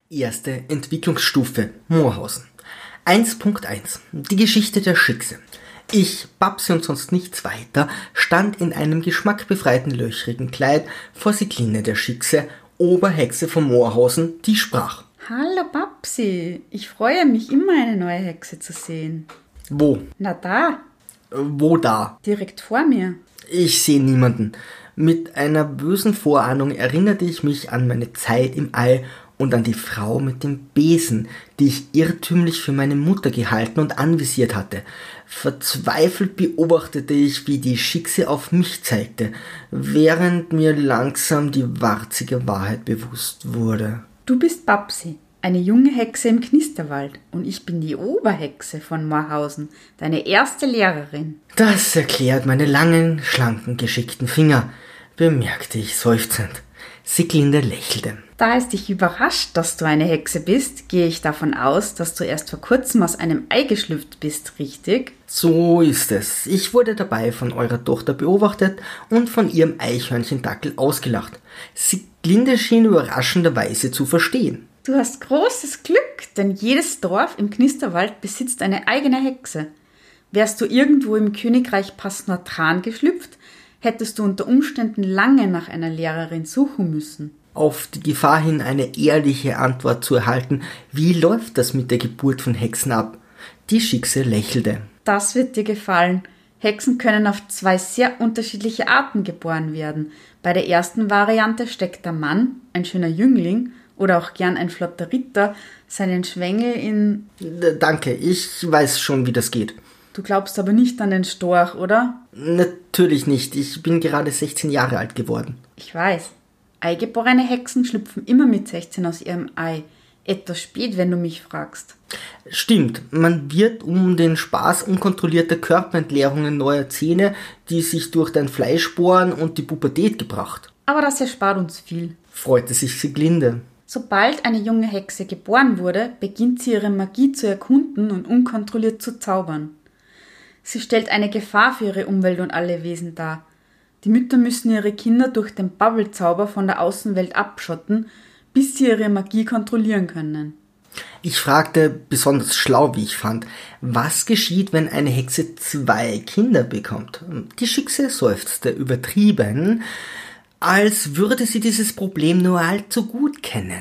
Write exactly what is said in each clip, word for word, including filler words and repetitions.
Erste Entwicklungsstufe Moorhausen. eins Punkt eins. Die Geschichte der Schickse. Ich, Babsi und sonst nichts weiter, stand in einem geschmackbefreiten löchrigen Kleid vor Siglinde der Schickse, Oberhexe von Moorhausen, die sprach. Hallo Babsi, ich freue mich immer, eine neue Hexe zu sehen. Wo? Na da, Äh, Wo da? direkt vor mir. Ich sehe niemanden. Mit einer bösen Vorahnung erinnerte ich mich an meine Zeit im All und an die Frau mit dem Besen, die ich irrtümlich für meine Mutter gehalten und anvisiert hatte. Verzweifelt beobachtete ich, wie die Schickse auf mich zeigte, während mir langsam die warzige Wahrheit bewusst wurde. Du bist Babsi, eine junge Hexe im Knisterwald, und ich bin die Oberhexe von Moorhausen, deine erste Lehrerin. Das erklärt meine langen, schlanken, geschickten Finger, bemerkte ich seufzend. Siglinde lächelte. Da es dich überrascht, dass du eine Hexe bist, gehe ich davon aus, dass du erst vor kurzem aus einem Ei geschlüpft bist, richtig? So ist es. Ich wurde dabei von eurer Tochter beobachtet und von ihrem Eichhörnchendackel ausgelacht. Siglinde schien überraschenderweise zu verstehen. Du hast großes Glück, denn jedes Dorf im Knisterwald besitzt eine eigene Hexe. Wärst du irgendwo im Königreich Passnotran geschlüpft, hättest du unter Umständen lange nach einer Lehrerin suchen müssen. Auf die Gefahr hin, eine ehrliche Antwort zu erhalten, wie läuft das mit der Geburt von Hexen ab? Die Schickse lächelte. Das wird dir gefallen. Hexen können auf zwei sehr unterschiedliche Arten geboren werden. Bei der ersten Variante steckt der Mann, ein schöner Jüngling oder auch gern ein flotter Ritter, seinen Schwengel in... D- Danke, ich weiß schon, wie das geht. Du glaubst aber nicht an den Storch, oder? Natürlich nicht, ich bin gerade sechzehn Jahre alt geworden. Ich weiß. Eingeborene Hexen schlüpfen immer mit sechzehn aus ihrem Ei. Etwas spät, wenn du mich fragst. Stimmt, man wird um den Spaß unkontrollierter Körperentleerungen neuer Zähne, die sich durch dein Fleisch bohren, und die Pubertät gebracht. Aber das erspart uns viel. Freute sich Siglinde. Sobald eine junge Hexe geboren wurde, beginnt sie ihre Magie zu erkunden und unkontrolliert zu zaubern. Sie stellt eine Gefahr für ihre Umwelt und alle Wesen dar. Die Mütter müssen ihre Kinder durch den Bubble-Zauber von der Außenwelt abschotten, bis sie ihre Magie kontrollieren können. Ich fragte, besonders schlau wie ich fand, was geschieht, wenn eine Hexe zwei Kinder bekommt? Die Schickse seufzte übertrieben, als würde sie dieses Problem nur allzu gut kennen.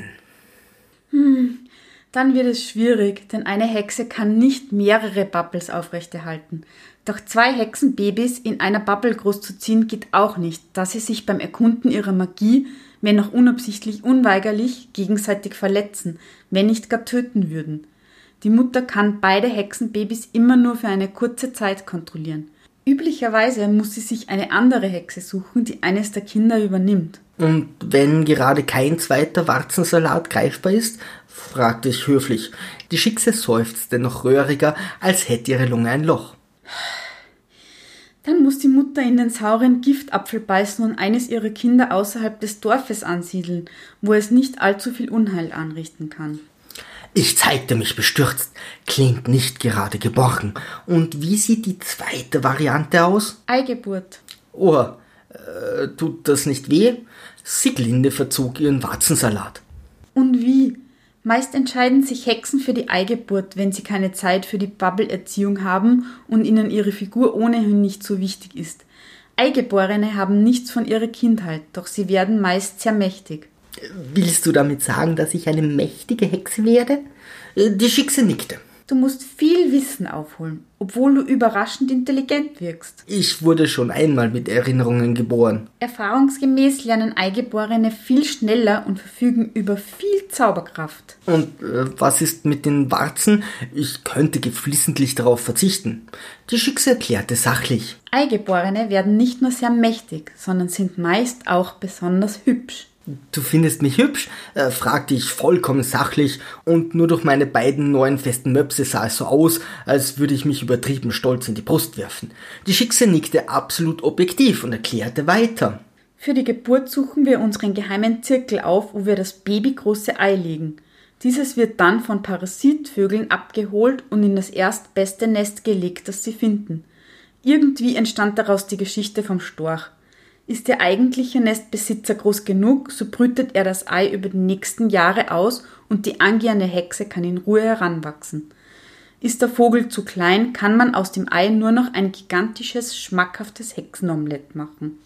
Dann wird es schwierig, denn eine Hexe kann nicht mehrere Bubbles aufrechterhalten. Doch zwei Hexenbabys in einer Bubble großzuziehen geht auch nicht, da sie sich beim Erkunden ihrer Magie, wenn auch unabsichtlich, unweigerlich gegenseitig verletzen, wenn nicht gar töten würden. Die Mutter kann beide Hexenbabys immer nur für eine kurze Zeit kontrollieren. Üblicherweise muss sie sich eine andere Hexe suchen, die eines der Kinder übernimmt. Und wenn gerade kein zweiter Warzensalat greifbar ist, fragte ich höflich. Die Schickse seufzte noch röhriger, als hätte ihre Lunge ein Loch. Dann muss die Mutter in den sauren Giftapfel beißen und eines ihrer Kinder außerhalb des Dorfes ansiedeln, wo es nicht allzu viel Unheil anrichten kann. Ich zeigte mich bestürzt. Klingt nicht gerade geborgen. Und wie sieht die zweite Variante aus? Eigeburt. Oh, äh, tut das nicht weh? Siglinde verzog ihren Warzensalat. Und wie? Meist entscheiden sich Hexen für die Eigeburt, wenn sie keine Zeit für die Bubble-Erziehung haben und ihnen ihre Figur ohnehin nicht so wichtig ist. Eingeborene haben nichts von ihrer Kindheit, doch sie werden meist sehr mächtig. Willst du damit sagen, dass ich eine mächtige Hexe werde? Die Schickse nickte. Du musst viel Wissen aufholen, obwohl du überraschend intelligent wirkst. Ich wurde schon einmal mit Erinnerungen geboren. Erfahrungsgemäß lernen Eingeborene viel schneller und verfügen über viel Zauberkraft. Und äh, was ist mit den Warzen? Ich könnte geflissentlich darauf verzichten. Die Schickse erklärte sachlich. Eingeborene werden nicht nur sehr mächtig, sondern sind meist auch besonders hübsch. Du findest mich hübsch? Äh, fragte ich vollkommen sachlich, und nur durch meine beiden neuen festen Möpse sah es so aus, als würde ich mich übertrieben stolz in die Brust werfen. Die Schickse nickte absolut objektiv und erklärte weiter. Für die Geburt suchen wir unseren geheimen Zirkel auf, wo wir das babygroße Ei legen. Dieses wird dann von Parasitvögeln abgeholt und in das erstbeste Nest gelegt, das sie finden. Irgendwie entstand daraus die Geschichte vom Storch. Ist der eigentliche Nestbesitzer groß genug, so brütet er das Ei über die nächsten Jahre aus und die angehende Hexe kann in Ruhe heranwachsen. Ist der Vogel zu klein, kann man aus dem Ei nur noch ein gigantisches, schmackhaftes Hexenomelett machen.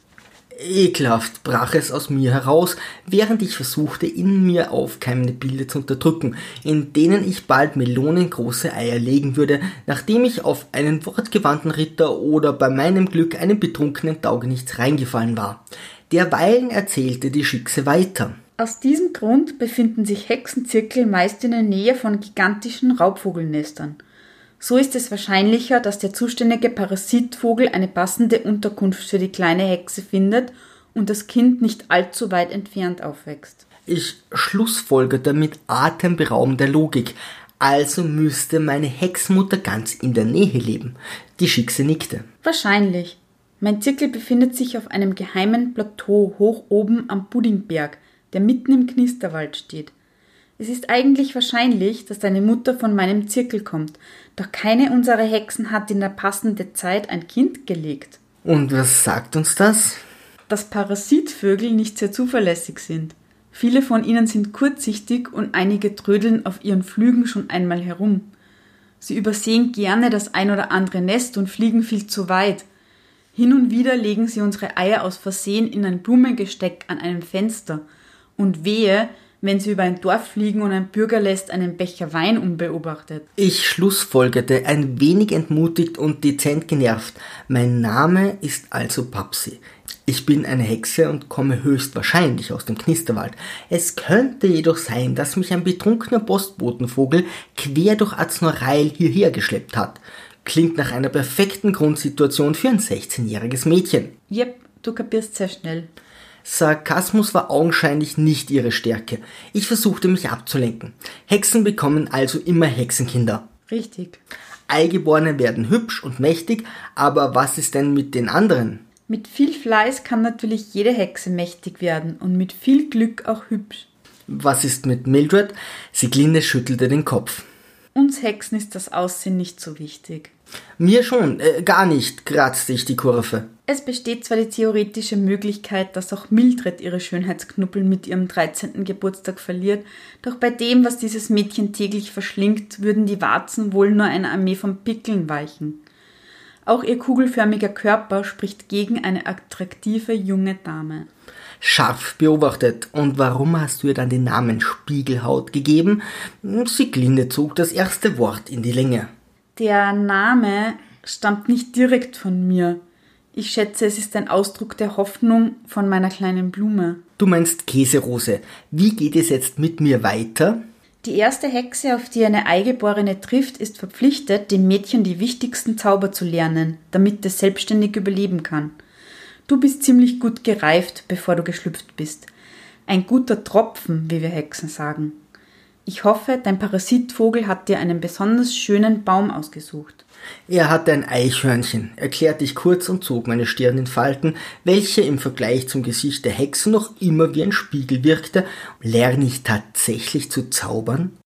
Ekelhaft brach es aus mir heraus, während ich versuchte, in mir aufkeimende Bilder zu unterdrücken, in denen ich bald millionengroße Eier legen würde, nachdem ich auf einen wortgewandten Ritter oder bei meinem Glück einen betrunkenen Taugenichts reingefallen war. Derweilen erzählte die Schickse weiter. Aus diesem Grund befinden sich Hexenzirkel meist in der Nähe von gigantischen Raubvogelnestern. So ist es wahrscheinlicher, dass der zuständige Parasitvogel eine passende Unterkunft für die kleine Hexe findet und das Kind nicht allzu weit entfernt aufwächst. Ich schlussfolgerte mit atemberaubender Logik. Also müsste meine Hexmutter ganz in der Nähe leben. Die Schickse nickte. Wahrscheinlich. Mein Zirkel befindet sich auf einem geheimen Plateau hoch oben am Puddingberg, der mitten im Knisterwald steht. Es ist eigentlich wahrscheinlich, dass deine Mutter von meinem Zirkel kommt, doch keine unserer Hexen hat in der passenden Zeit ein Kind gelegt. Und was sagt uns das? Dass Parasitvögel nicht sehr zuverlässig sind. Viele von ihnen sind kurzsichtig und einige trödeln auf ihren Flügen schon einmal herum. Sie übersehen gerne das ein oder andere Nest und fliegen viel zu weit. Hin und wieder legen sie unsere Eier aus Versehen in ein Blumengesteck an einem Fenster. Und wehe, wenn sie über ein Dorf fliegen und ein Bürger lässt einen Becher Wein unbeobachtet. Ich schlussfolgerte, ein wenig entmutigt und dezent genervt. Mein Name ist also Papsi. Ich bin eine Hexe und komme höchstwahrscheinlich aus dem Knisterwald. Es könnte jedoch sein, dass mich ein betrunkener Postbotenvogel quer durch Aznorail hierher geschleppt hat. Klingt nach einer perfekten Grundsituation für ein sechzehnjähriges Mädchen. Jep, du kapierst sehr schnell. Sarkasmus war augenscheinlich nicht ihre Stärke. Ich versuchte mich abzulenken. Hexen bekommen also immer Hexenkinder. Richtig. Eingeborene werden hübsch und mächtig, aber was ist denn mit den anderen? Mit viel Fleiß kann natürlich jede Hexe mächtig werden und mit viel Glück auch hübsch. Was ist mit Mildred? Sieglinde schüttelte den Kopf. Uns Hexen ist das Aussehen nicht so wichtig. Mir schon, äh, gar nicht, kratzte ich die Kurve. Es besteht zwar die theoretische Möglichkeit, dass auch Mildred ihre Schönheitsknuppel mit ihrem dreizehnten Geburtstag verliert, doch bei dem, was dieses Mädchen täglich verschlingt, würden die Warzen wohl nur einer Armee von Pickeln weichen. Auch ihr kugelförmiger Körper spricht gegen eine attraktive junge Dame. Scharf beobachtet. Und warum hast du ihr dann den Namen Spiegelhaut gegeben? Sieglinde zog das erste Wort in die Länge. Der Name stammt nicht direkt von mir. Ich schätze, es ist ein Ausdruck der Hoffnung von meiner kleinen Blume. Du meinst Käserose. Wie geht es jetzt mit mir weiter? Die erste Hexe, auf die eine Eingeborene trifft, ist verpflichtet, dem Mädchen die wichtigsten Zauber zu lernen, damit es selbstständig überleben kann. Du bist ziemlich gut gereift, bevor du geschlüpft bist. Ein guter Tropfen, wie wir Hexen sagen. Ich hoffe, dein Parasitvogel hat dir einen besonders schönen Baum ausgesucht. Er hatte ein Eichhörnchen, erklärte ich kurz und zog meine Stirn in Falten, welche im Vergleich zum Gesicht der Hexe noch immer wie ein Spiegel wirkte. Lerne ich tatsächlich zu zaubern?